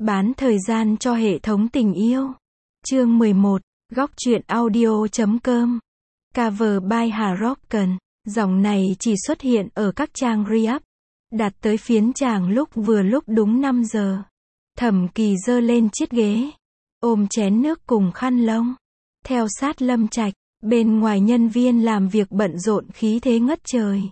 Bán thời gian cho hệ thống tình yêu. Chương 11, góc truyện audio.com. Cover by Hà Rocken. Dòng này chỉ xuất hiện ở các trang re-up. Đặt tới phiến chàng lúc đúng 5 giờ. Thẩm Kỳ giơ lên chiếc ghế, ôm chén nước cùng khăn lông. Theo sát Lâm Trạch, bên ngoài nhân viên làm việc bận rộn khí thế ngất trời.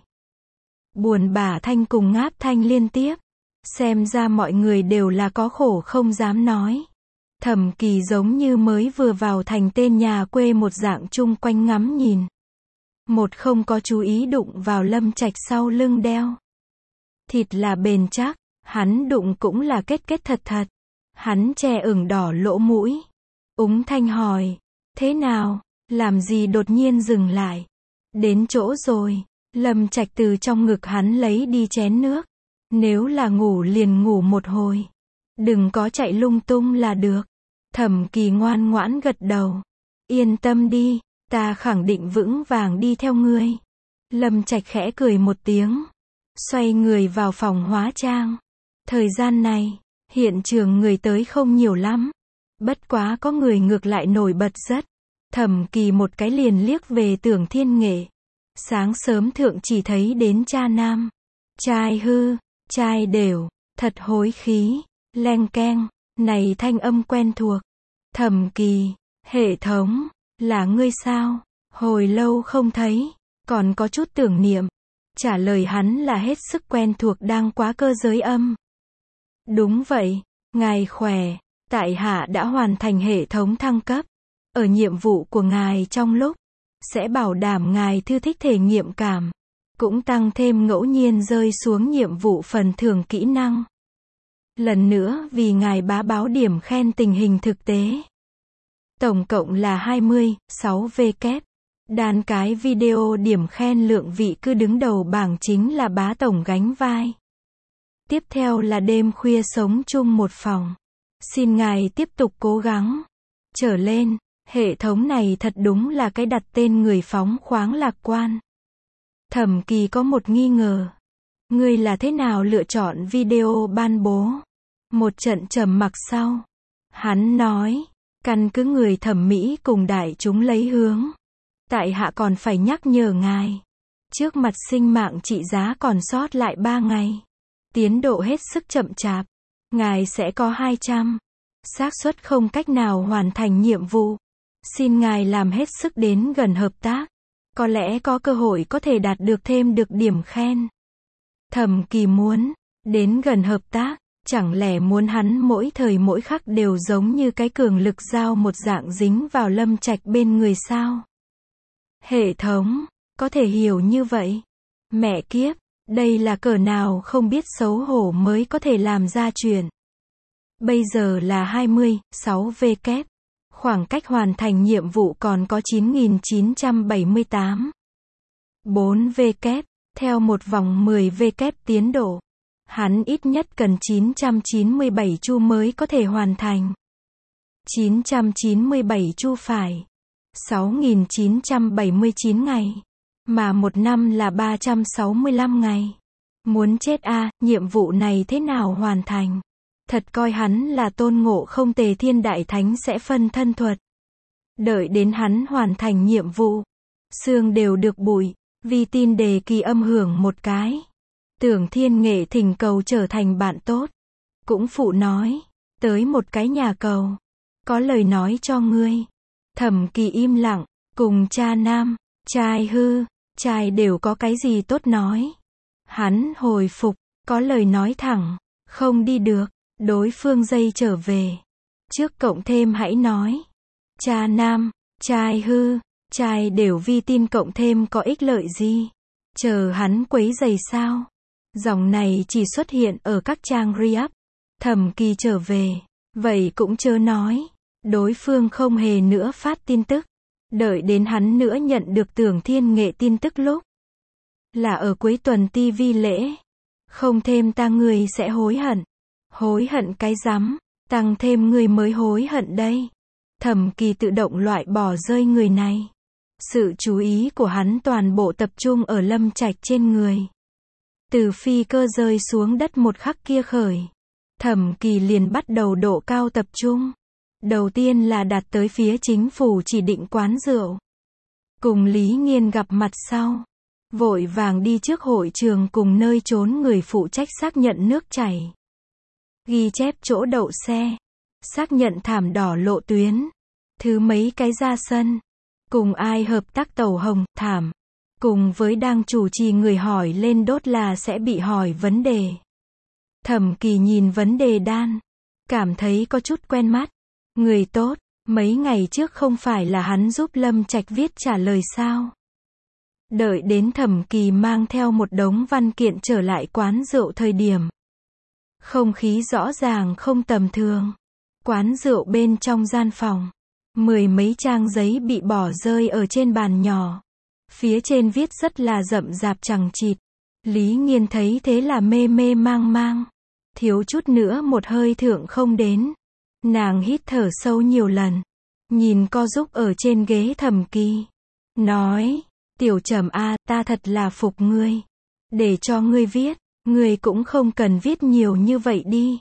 Buồn bã thanh cùng ngáp thanh liên tiếp. Xem ra mọi người đều là có khổ không dám nói. Thẩm Kỳ giống như mới vừa vào thành tên nhà quê một dạng chung quanh ngắm nhìn. Một không có chú ý đụng vào Lâm Trạch sau lưng đeo. Thịt là bền chắc, hắn đụng cũng là kết thật thật. Hắn che ửng đỏ lỗ mũi. Úng thanh hỏi, thế nào, làm gì đột nhiên dừng lại. Đến chỗ rồi. Lâm Trạch từ trong ngực hắn lấy đi chén nước. Nếu là ngủ liền ngủ một hồi. Đừng có chạy lung tung là được. Thẩm Kỳ ngoan ngoãn gật đầu. Yên tâm đi, ta khẳng định vững vàng đi theo ngươi. Lâm Trạch khẽ cười một tiếng. Xoay người vào phòng hóa trang. Thời gian này, hiện trường người tới không nhiều lắm. Bất quá có người ngược lại nổi bật rất. Thẩm Kỳ một cái liền liếc về Tưởng Thiên Nghệ. Sáng sớm thượng chỉ thấy đến cha nam. Trai hư, trai đều, thật hối khí. Leng keng, này thanh âm quen thuộc. Thẩm Kỳ, hệ thống, là ngươi sao? Hồi lâu không thấy, còn có chút tưởng niệm. Trả lời hắn là hết sức quen thuộc đang quá cơ giới âm. Đúng vậy, ngài khỏe, tại hạ đã hoàn thành hệ thống thăng cấp. Ở nhiệm vụ của ngài trong lúc, sẽ bảo đảm ngài thư thích thể nghiệm cảm. Cũng tăng thêm ngẫu nhiên rơi xuống nhiệm vụ phần thưởng kỹ năng. Lần nữa vì ngài bá báo điểm khen tình hình thực tế. Tổng cộng là 26 W. Đàn cái video điểm khen lượng vị cứ đứng đầu bảng chính là bá tổng gánh vai. Tiếp theo là đêm khuya sống chung một phòng. Xin ngài tiếp tục cố gắng. Trở lên, hệ thống này thật đúng là cái đặt tên người phóng khoáng lạc quan. Thẩm Kỳ có một nghi ngờ. Ngươi là thế nào lựa chọn video ban bố? Một trận trầm mặc sau. Hắn nói, căn cứ người thẩm mỹ cùng đại chúng lấy hướng. Tại hạ còn phải nhắc nhở ngài. Trước mặt sinh mạng trị giá còn sót lại 3 ngày. Tiến độ hết sức chậm chạp. Ngài sẽ có 200. Xác suất không cách nào hoàn thành nhiệm vụ. Xin ngài làm hết sức đến gần hợp tác. Có lẽ có cơ hội có thể đạt được thêm được điểm khen. Thẩm Kỳ muốn đến gần hợp tác, chẳng lẽ muốn hắn mỗi thời mỗi khắc đều giống như cái cường lực dao một dạng dính vào Lâm Trạch bên người sao? Hệ thống, có thể hiểu như vậy. Mẹ kiếp, đây là cỡ nào không biết xấu hổ mới có thể làm ra chuyện. Bây giờ là 26 W. Khoảng cách hoàn thành nhiệm vụ còn có 9.978. 4 W. Theo một vòng 10 W tiến độ. Hắn ít nhất cần 997 chu mới có thể hoàn thành. 997 chu phải 6.979 ngày. Mà một năm là 365 ngày. Muốn chết a, nhiệm vụ này thế nào hoàn thành? Thật coi hắn là Tôn Ngộ Không Tề Thiên Đại Thánh sẽ phân thân thuật. Đợi đến hắn hoàn thành nhiệm vụ. Xương đều được bụi. Vi tin đề kỳ âm hưởng một cái. Tưởng Thiên Nghệ thỉnh cầu trở thành bạn tốt. Cũng phụ nói. Tới một cái nhà cầu. Có lời nói cho ngươi. Thẩm Kỳ im lặng. Cùng cha nam, trai hư, trai đều có cái gì tốt nói. Hắn hồi phục. Có lời nói thẳng. Không đi được. Đối phương dây trở về. Trước cộng thêm hãy nói. Cha nam, trai hư, trai đều vi tin cộng thêm có ích lợi gì? Chờ hắn quấy giày sao? Dòng này chỉ xuất hiện ở các trang re-up. Thẩm Kỳ trở về. Vậy cũng chớ nói. Đối phương không hề nữa phát tin tức. Đợi đến hắn nữa nhận được Tưởng Thiên Nghệ tin tức lúc. Là ở cuối tuần TV lễ. Không thêm ta người sẽ hối hận. Hối hận cái rắm, tăng thêm người mới hối hận đây. Thẩm Kỳ tự động loại bỏ rơi người này. Sự chú ý của hắn toàn bộ tập trung ở Lâm Trạch trên người. Từ phi cơ rơi xuống đất một khắc kia khởi. Thẩm Kỳ liền bắt đầu độ cao tập trung. Đầu tiên là đặt tới phía chính phủ chỉ định quán rượu. Cùng Lý Nghiên gặp mặt sau. Vội vàng đi trước hội trường cùng nơi trốn người phụ trách xác nhận nước chảy. Ghi chép chỗ đậu xe. Xác nhận thảm đỏ lộ tuyến. Thứ mấy cái ra sân. Cùng ai hợp tác tàu hồng, thảm. Cùng với đang chủ trì người hỏi lên đốt là sẽ bị hỏi vấn đề. Thẩm Kỳ nhìn vấn đề đan. Cảm thấy có chút quen mắt. Người tốt, mấy ngày trước không phải là hắn giúp Lâm Trạch viết trả lời sao? Đợi đến Thẩm Kỳ mang theo một đống văn kiện trở lại quán rượu thời điểm. Không khí rõ ràng không tầm thường. Quán rượu bên trong gian phòng. 10 mấy trang giấy bị bỏ rơi ở trên bàn nhỏ. Phía trên viết rất là rậm rạp chằng chịt. Lý Nghiên thấy thế là mê mê mang mang. Thiếu chút nữa một hơi thượng không đến. Nàng hít thở sâu nhiều lần. Nhìn co giúp ở trên ghế Thẩm Kỳ. Nói, Tiểu Trầm a, ta thật là phục ngươi. Để cho ngươi viết, ngươi cũng không cần viết nhiều như vậy đi.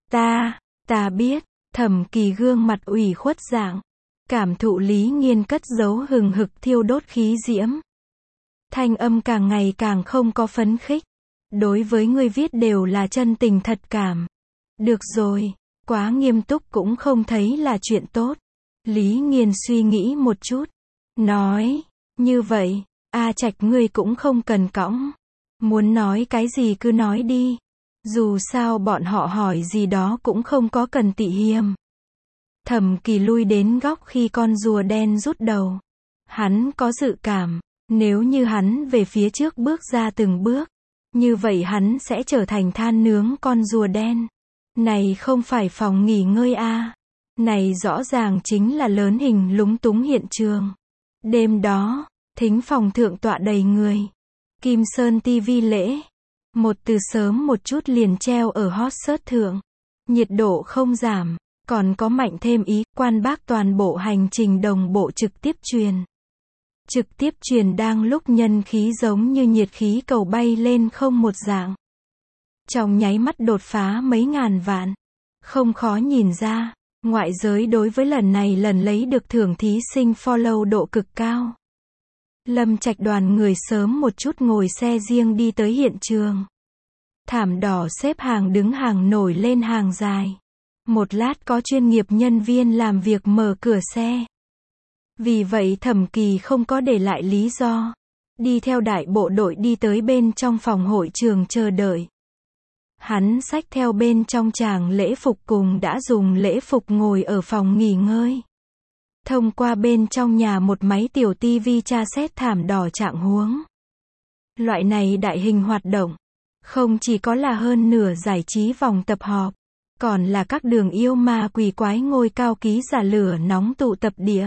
Ta biết, Thẩm Kỳ gương mặt ủy khuất dạng. Cảm thụ Lý Nghiên cất giấu hừng hực thiêu đốt khí diễm. Thanh âm càng ngày càng không có phấn khích. Đối với ngươi viết đều là chân tình thật cảm. Được rồi, quá nghiêm túc cũng không thấy là chuyện tốt. Lý Nghiên suy nghĩ một chút. Nói, như vậy, A Trạch ngươi cũng không cần cõng. Muốn nói cái gì cứ nói đi. Dù sao bọn họ hỏi gì đó cũng không có cần tị hiềm. Thẩm Kỳ lui đến góc khi con rùa đen rút đầu. Hắn có dự cảm, nếu như hắn về phía trước bước ra từng bước, như vậy hắn sẽ trở thành than nướng con rùa đen. Này không phải phòng nghỉ ngơi a. Này rõ ràng chính là lớn hình lúng túng hiện trường. Đêm đó, thính phòng thượng tọa đầy người. Kim Sơn TV lễ. Một từ sớm một chút liền treo ở hot search thượng. Nhiệt độ không giảm. Còn có mạnh thêm ý, quan bác toàn bộ hành trình đồng bộ trực tiếp truyền. Trực tiếp truyền đang lúc nhân khí giống như nhiệt khí cầu bay lên không một dạng. Trong nháy mắt đột phá mấy ngàn vạn. Không khó nhìn ra, ngoại giới đối với lần lấy được thưởng thí sinh follow độ cực cao. Lâm Trạch đoàn người sớm một chút ngồi xe riêng đi tới hiện trường. Thảm đỏ xếp hàng đứng hàng nổi lên hàng dài. Một lát có chuyên nghiệp nhân viên làm việc mở cửa xe. Vì vậy Thẩm Kỳ không có để lại lý do. Đi theo đại bộ đội đi tới bên trong phòng hội trường chờ đợi. Hắn xách theo bên trong tràng lễ phục cùng đã dùng lễ phục ngồi ở phòng nghỉ ngơi. Thông qua bên trong nhà một máy tiểu tivi tra xét thảm đỏ trạng huống. Loại này đại hình hoạt động. Không chỉ có là hơn nửa giải trí vòng tập họp. Còn là các đường yêu ma quỷ quái ngôi cao ký giả lửa nóng tụ tập địa.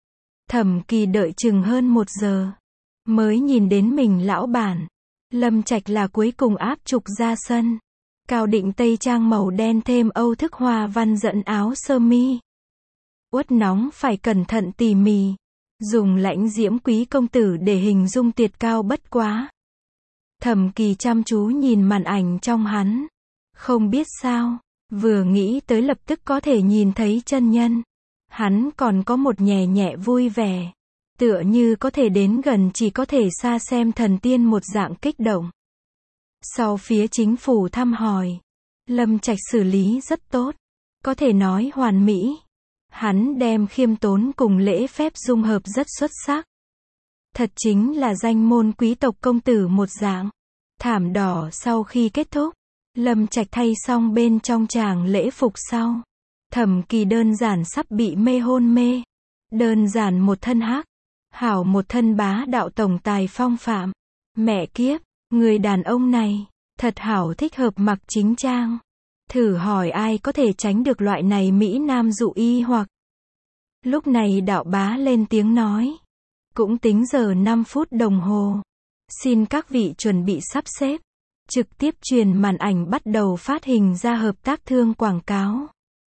Thẩm Kỳ đợi chừng hơn 1 giờ. Mới nhìn đến mình lão bản. Lâm Trạch là cuối cùng áp trục ra sân. Cao định tây trang màu đen thêm Âu thức hoa văn dẫn áo sơ mi. Uất nóng phải cẩn thận tỉ mỉ. Dùng lãnh diễm quý công tử để hình dung tuyệt cao bất quá. Thẩm Kỳ chăm chú nhìn màn ảnh trong hắn. Không biết sao. Vừa nghĩ tới lập tức có thể nhìn thấy chân nhân. Hắn còn có một nhẹ nhẹ vui vẻ. Tựa như có thể đến gần chỉ có thể xa xem thần tiên một dạng kích động. Sau phía chính phủ thăm hỏi. Lâm Trạch xử lý rất tốt. Có thể nói hoàn mỹ. Hắn đem khiêm tốn cùng lễ phép dung hợp rất xuất sắc. Thật chính là danh môn quý tộc công tử một dạng. Thảm đỏ sau khi kết thúc. Lâm Trạch thay xong bên trong tràng lễ phục sau. Thẩm Kỳ đơn giản sắp bị mê hôn mê. Đơn giản một thân hắc. Hảo một thân bá đạo tổng tài phong phạm. Mẹ kiếp, người đàn ông này, thật hảo thích hợp mặc chính trang. Thử hỏi ai có thể tránh được loại này Mỹ Nam dụ y hoặc. Lúc này đạo bá lên tiếng nói. Cũng tính giờ 5 phút đồng hồ. Xin các vị chuẩn bị sắp xếp. Trực tiếp truyền màn ảnh bắt đầu phát hình ra hợp tác thương quảng cáo.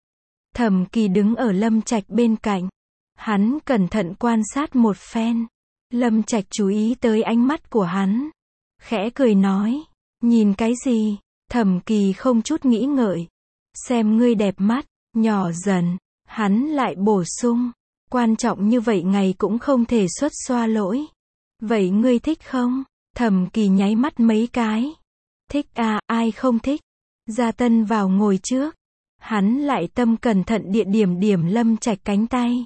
Thẩm Kỳ đứng ở Lâm Trạch bên cạnh. Hắn cẩn thận quan sát một phen. Lâm Trạch chú ý tới ánh mắt của hắn. Khẽ cười nói. Nhìn cái gì? Thẩm Kỳ không chút nghĩ ngợi. xem ngươi đẹp mắt, nhỏ dần, hắn lại bổ sung, quan trọng như vậy ngày cũng không thể xuất xoa lỗi. Vậy ngươi thích không? Thẩm Kỳ nháy mắt mấy cái. Thích à, ai không thích? Gia Tân vào ngồi trước. Hắn lại tâm cẩn thận điểm Lâm Trạch cánh tay.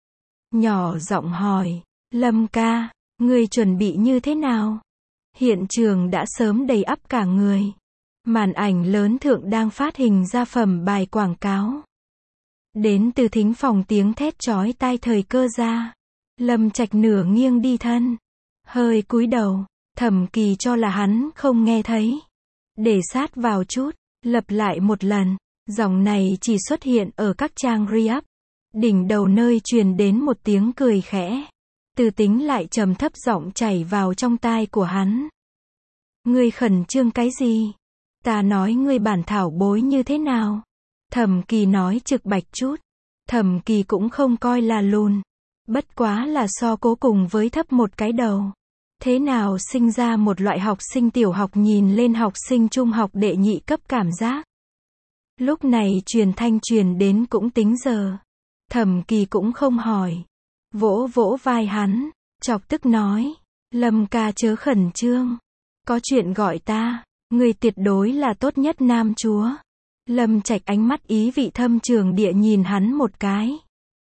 Nhỏ giọng hỏi, Lâm ca, ngươi chuẩn bị như thế nào? Hiện trường đã sớm đầy ắp cả người. Màn ảnh lớn thượng đang phát hình ra phẩm bài quảng cáo. Đến từ thính phòng tiếng thét chói tai thời cơ ra. Lâm Trạch nửa nghiêng đi thân. Hơi cúi đầu. Thẩm Kỳ cho là hắn không nghe thấy. Để sát vào chút. Lặp lại một lần. Dòng này chỉ xuất hiện ở các trang re-up. Đỉnh đầu nơi truyền đến một tiếng cười khẽ. Từ Tính lại trầm thấp giọng chảy vào trong tai của hắn. Ngươi khẩn trương cái gì? Ta nói ngươi bản thảo bối như thế nào? Thẩm Kỳ nói trực bạch chút. Thẩm Kỳ cũng không coi là lùn. Bất quá là so cố cùng với thấp một cái đầu. Thế nào sinh ra một loại học sinh tiểu học nhìn lên học sinh trung học đệ nhị cấp cảm giác. Lúc này truyền thanh truyền đến cũng tính giờ. Thẩm Kỳ cũng không hỏi. Vỗ vỗ vai hắn, chọc tức nói. Lâm ca chớ khẩn trương. Có chuyện gọi ta, người tuyệt đối là tốt nhất nam chúa. Lâm Trạch ánh mắt ý vị thâm trường địa nhìn hắn một cái.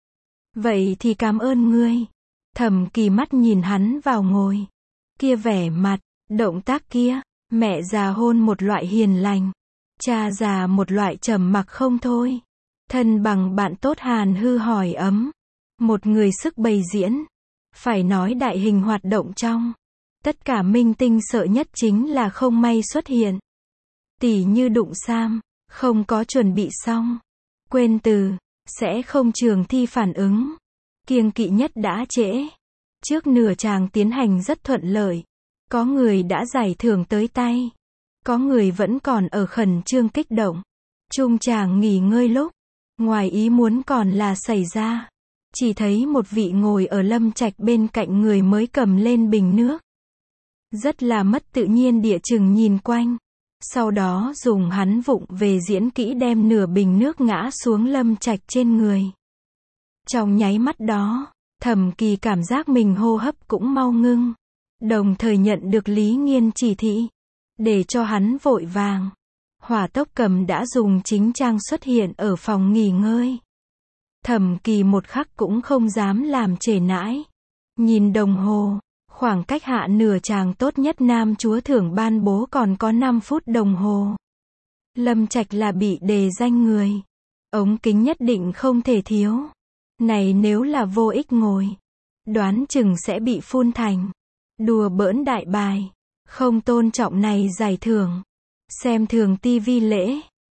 Vậy thì cảm ơn ngươi. Thẩm Kỳ mắt nhìn hắn vào ngồi. Kia vẻ mặt, động tác kia, mẹ già hôn một loại hiền lành. Cha già một loại trầm mặc không thôi. Thân bằng bạn tốt hàn hư hỏi ấm. Một người sức bày diễn. Phải nói đại hình hoạt động trong. Tất cả minh tinh sợ nhất chính là không may xuất hiện. Tỉ như đụng Sam, không có chuẩn bị xong. Quên từ, sẽ không trường thi phản ứng. Kiêng kỵ nhất đã trễ. Trước nửa chàng tiến hành rất thuận lợi. Có người đã giải thưởng tới tay. Có người vẫn còn ở khẩn trương kích động. Trung chàng nghỉ ngơi lúc. Ngoài ý muốn còn là xảy ra. Chỉ thấy một vị ngồi ở Lâm Trạch bên cạnh người mới cầm lên bình nước. Rất là mất tự nhiên địa chừng nhìn quanh. Sau đó dùng hắn vụng về diễn kỹ đem nửa bình nước ngã xuống Lâm Trạch trên người. Trong nháy mắt đó, Thẩm Kỳ cảm giác mình hô hấp cũng mau ngưng. Đồng thời nhận được Lý Nghiên chỉ thị. Để cho hắn vội vàng. Hỏa tốc cầm đã dùng chính trang xuất hiện ở phòng nghỉ ngơi. Thẩm Kỳ một khắc cũng không dám làm trễ nãi. Nhìn đồng hồ, khoảng cách hạ nửa chàng tốt nhất nam chúa thưởng ban bố còn có 5 phút đồng hồ. Lâm Trạch là bị đề danh người. Ống kính nhất định không thể thiếu. Này nếu là vô ích ngồi. Đoán chừng sẽ bị phun thành. Đùa bỡn đại bài. Không tôn trọng này giải thưởng. Xem thường TV lễ.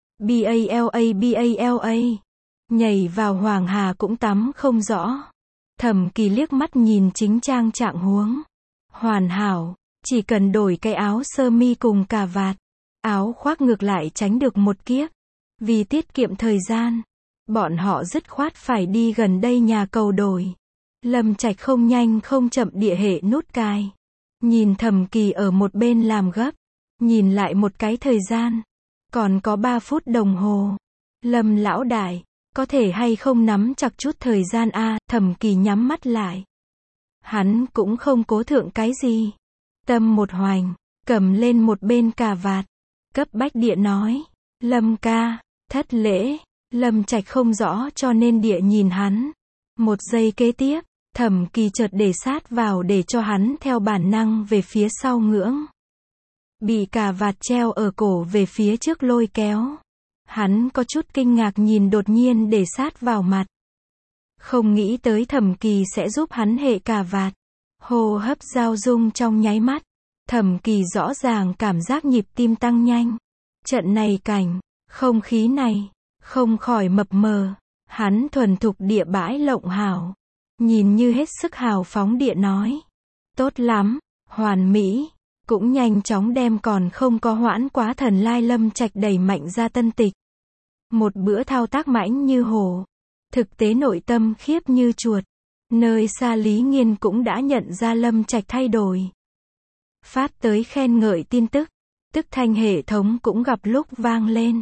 BALA. Nhảy vào Hoàng Hà cũng tắm không rõ. Thẩm Kỳ liếc mắt nhìn chính trang trạng huống. Hoàn hảo, chỉ cần đổi cái áo sơ mi cùng cà vạt. Áo khoác ngược lại tránh được một kiếp. Vì tiết kiệm thời gian, bọn họ dứt khoát phải đi gần đây nhà cầu đổi. Lâm Trạch không nhanh không chậm địa hệ nút cài. Nhìn Thẩm Kỳ ở một bên làm gấp. Nhìn lại một cái thời gian. Còn có 3 phút đồng hồ. Lâm lão đại, có thể hay không nắm chặt chút thời gian a? Thẩm Kỳ nhắm mắt lại. Hắn cũng không cố thượng cái gì. Tâm một hoành, cầm lên một bên cà vạt. Cấp bách địa nói. Lâm ca, thất lễ. Lâm Trạch không rõ cho nên địa nhìn hắn. Một giây kế tiếp, Thẩm Kỳ chợt để sát vào để cho hắn theo bản năng về phía sau ngưỡng. Bị cà vạt treo ở cổ về phía trước lôi kéo. Hắn có chút kinh ngạc nhìn đột nhiên để sát vào mặt. Không nghĩ tới Thẩm Kỳ sẽ giúp hắn hệ cà vạt. Hô hấp giao dung trong nháy mắt. Thẩm Kỳ rõ ràng cảm giác nhịp tim tăng nhanh. Trận này cảnh, không khí này, không khỏi mập mờ. Hắn thuần thục địa bãi lộng hảo. Nhìn như hết sức hào phóng địa nói. Tốt lắm, hoàn mỹ. Cũng nhanh chóng đem còn không có hoãn quá thần lai Lâm Trạch đẩy mạnh ra tân tịch. Một bữa thao tác mãnh như hổ. Thực tế nội tâm khiếp như chuột. Nơi xa Lý Nghiên cũng đã nhận ra Lâm Trạch thay đổi. Phát tới khen ngợi tin tức. Tức thanh hệ thống cũng gặp lúc vang lên.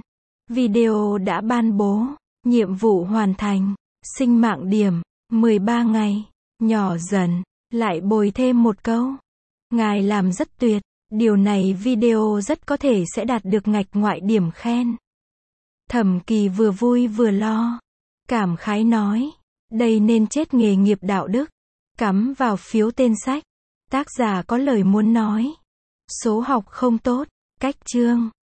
Video đã ban bố. Nhiệm vụ hoàn thành. Sinh mạng điểm. 13 ngày. Nhỏ dần. Lại bồi thêm một câu. Ngài làm rất tuyệt. Điều này video rất có thể sẽ đạt được ngạch ngoại điểm khen. Thẩm Kỳ vừa vui vừa lo. Cảm khái nói. Đây nên chết nghề nghiệp đạo đức. Cắm vào phiếu tên sách. Tác giả có lời muốn nói. Số học không tốt. Cách chương.